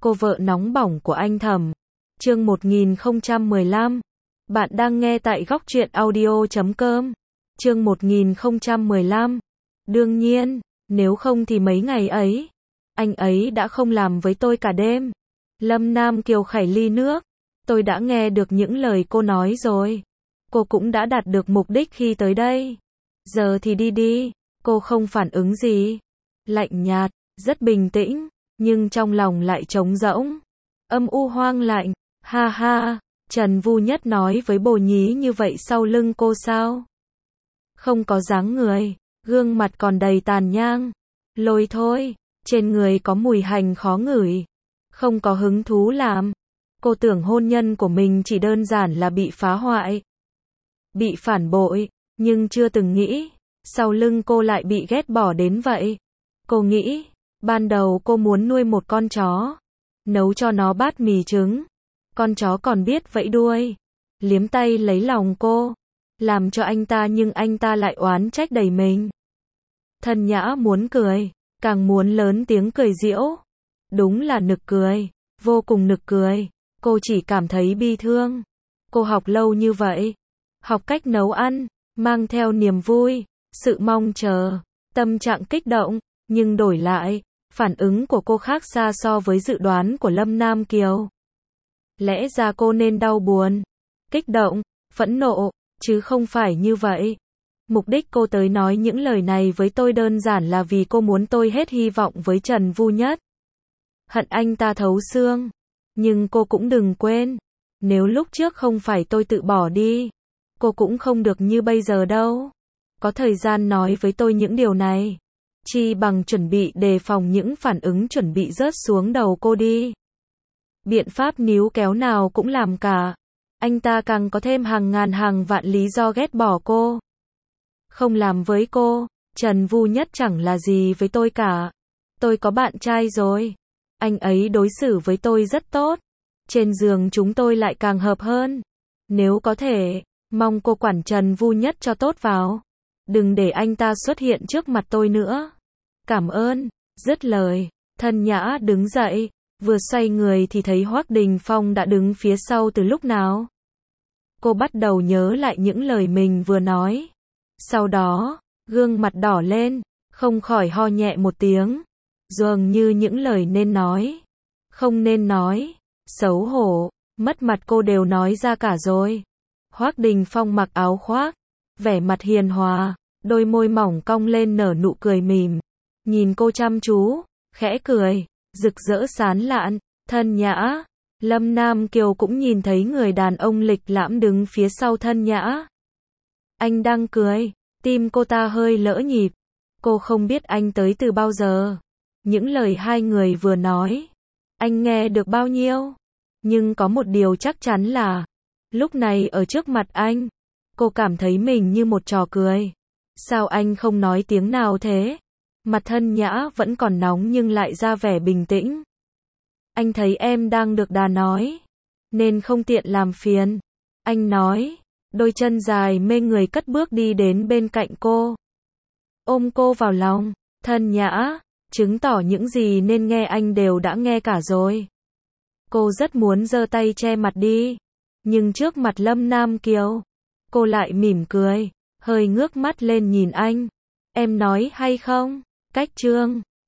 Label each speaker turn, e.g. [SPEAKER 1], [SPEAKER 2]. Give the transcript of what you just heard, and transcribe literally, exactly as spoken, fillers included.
[SPEAKER 1] cô vợ nóng bỏng của anh Thẩm. Chương một nghìn không trăm mười lăm. Bạn đang nghe tại góc truyện audio chấm com. Chương một nghìn không trăm mười lăm. Đương nhiên, nếu không thì mấy ngày ấy, anh ấy đã không làm với tôi cả đêm. Lâm Nam Kiều khảy ly nước. Tôi đã nghe được những lời cô nói rồi. Cô cũng đã đạt được mục đích khi tới đây. Giờ thì đi đi. Cô không phản ứng gì. Lạnh nhạt, rất bình tĩnh, nhưng trong lòng lại trống rỗng. Âm u hoang lạnh. Ha ha, Trần Vu Nhất nói với Bồ Nhí như vậy sau lưng cô sao? Không có dáng người, gương mặt còn đầy tàn nhang. Lôi thôi, trên người có mùi hành khó ngửi. Không có hứng thú làm. Cô tưởng hôn nhân của mình chỉ đơn giản là bị phá hoại, bị phản bội, nhưng chưa từng nghĩ, sau lưng cô lại bị ghét bỏ đến vậy. Cô nghĩ, ban đầu cô muốn nuôi một con chó, nấu cho nó bát mì trứng. Con chó còn biết vẫy đuôi, liếm tay lấy lòng cô, làm cho anh ta nhưng anh ta lại oán trách đầy mình. Thân Nhã muốn cười, càng muốn lớn tiếng cười giễu. Đúng là nực cười, vô cùng nực cười. Cô chỉ cảm thấy bi thương. Cô học lâu như vậy, học cách nấu ăn, mang theo niềm vui, sự mong chờ, tâm trạng kích động, nhưng đổi lại, phản ứng của cô khác xa so với dự đoán của Lâm Nam Kiều. Lẽ ra cô nên đau buồn, kích động, phẫn nộ, chứ không phải như vậy. Mục đích cô tới nói những lời này với tôi đơn giản là vì cô muốn tôi hết hy vọng với Trần Vu Nhất. Hận anh ta thấu xương. Nhưng cô cũng đừng quên, nếu lúc trước không phải tôi tự bỏ đi, cô cũng không được như bây giờ đâu. Có thời gian nói với tôi những điều này, chi bằng chuẩn bị đề phòng những phản ứng chuẩn bị rớt xuống đầu cô đi. Biện pháp níu kéo nào cũng làm cả. Anh ta càng có thêm hàng ngàn hàng vạn lý do ghét bỏ cô. Không làm với cô, Trần Vu Nhất chẳng là gì với tôi cả. Tôi có bạn trai rồi. Anh ấy đối xử với tôi rất tốt. Trên giường chúng tôi lại càng hợp hơn. Nếu có thể, mong cô quản Trần Vu Nhất cho tốt vào. Đừng để anh ta xuất hiện trước mặt tôi nữa. Cảm ơn. Dứt lời, Thân Nhã đứng dậy, vừa xoay người thì thấy Hoắc Đình Phong đã đứng phía sau từ lúc nào. Cô bắt đầu nhớ lại những lời mình vừa nói. Sau đó, gương mặt đỏ lên, không khỏi ho nhẹ một tiếng. Dường như những lời nên nói, không nên nói, xấu hổ, mất mặt cô đều nói ra cả rồi. Hoắc Đình Phong mặc áo khoác, vẻ mặt hiền hòa, đôi môi mỏng cong lên nở nụ cười mỉm, nhìn cô chăm chú, khẽ cười, rực rỡ sán lạn. Thân Nhã, Lâm Nam Kiều cũng nhìn thấy người đàn ông lịch lãm đứng phía sau Thân Nhã. Anh đang cười, tim cô ta hơi lỡ nhịp. Cô không biết anh tới từ bao giờ. Những lời hai người vừa nói, anh nghe được bao nhiêu? Nhưng có một điều chắc chắn là, lúc này ở trước mặt anh, cô cảm thấy mình như một trò cười. Sao anh không nói tiếng nào thế? Mặt Thân Nhã vẫn còn nóng nhưng lại ra vẻ bình tĩnh. Anh thấy em đang được đà nói, nên không tiện làm phiền. Anh nói, đôi chân dài mê người cất bước đi đến bên cạnh cô. Ôm cô vào lòng. Thân Nhã, chứng tỏ những gì nên nghe anh đều đã nghe cả rồi. Cô rất muốn giơ tay che mặt đi, nhưng trước mặt Lâm Nam Kiều, cô lại mỉm cười, hơi ngước mắt lên nhìn anh. Em nói hay không? Cách chương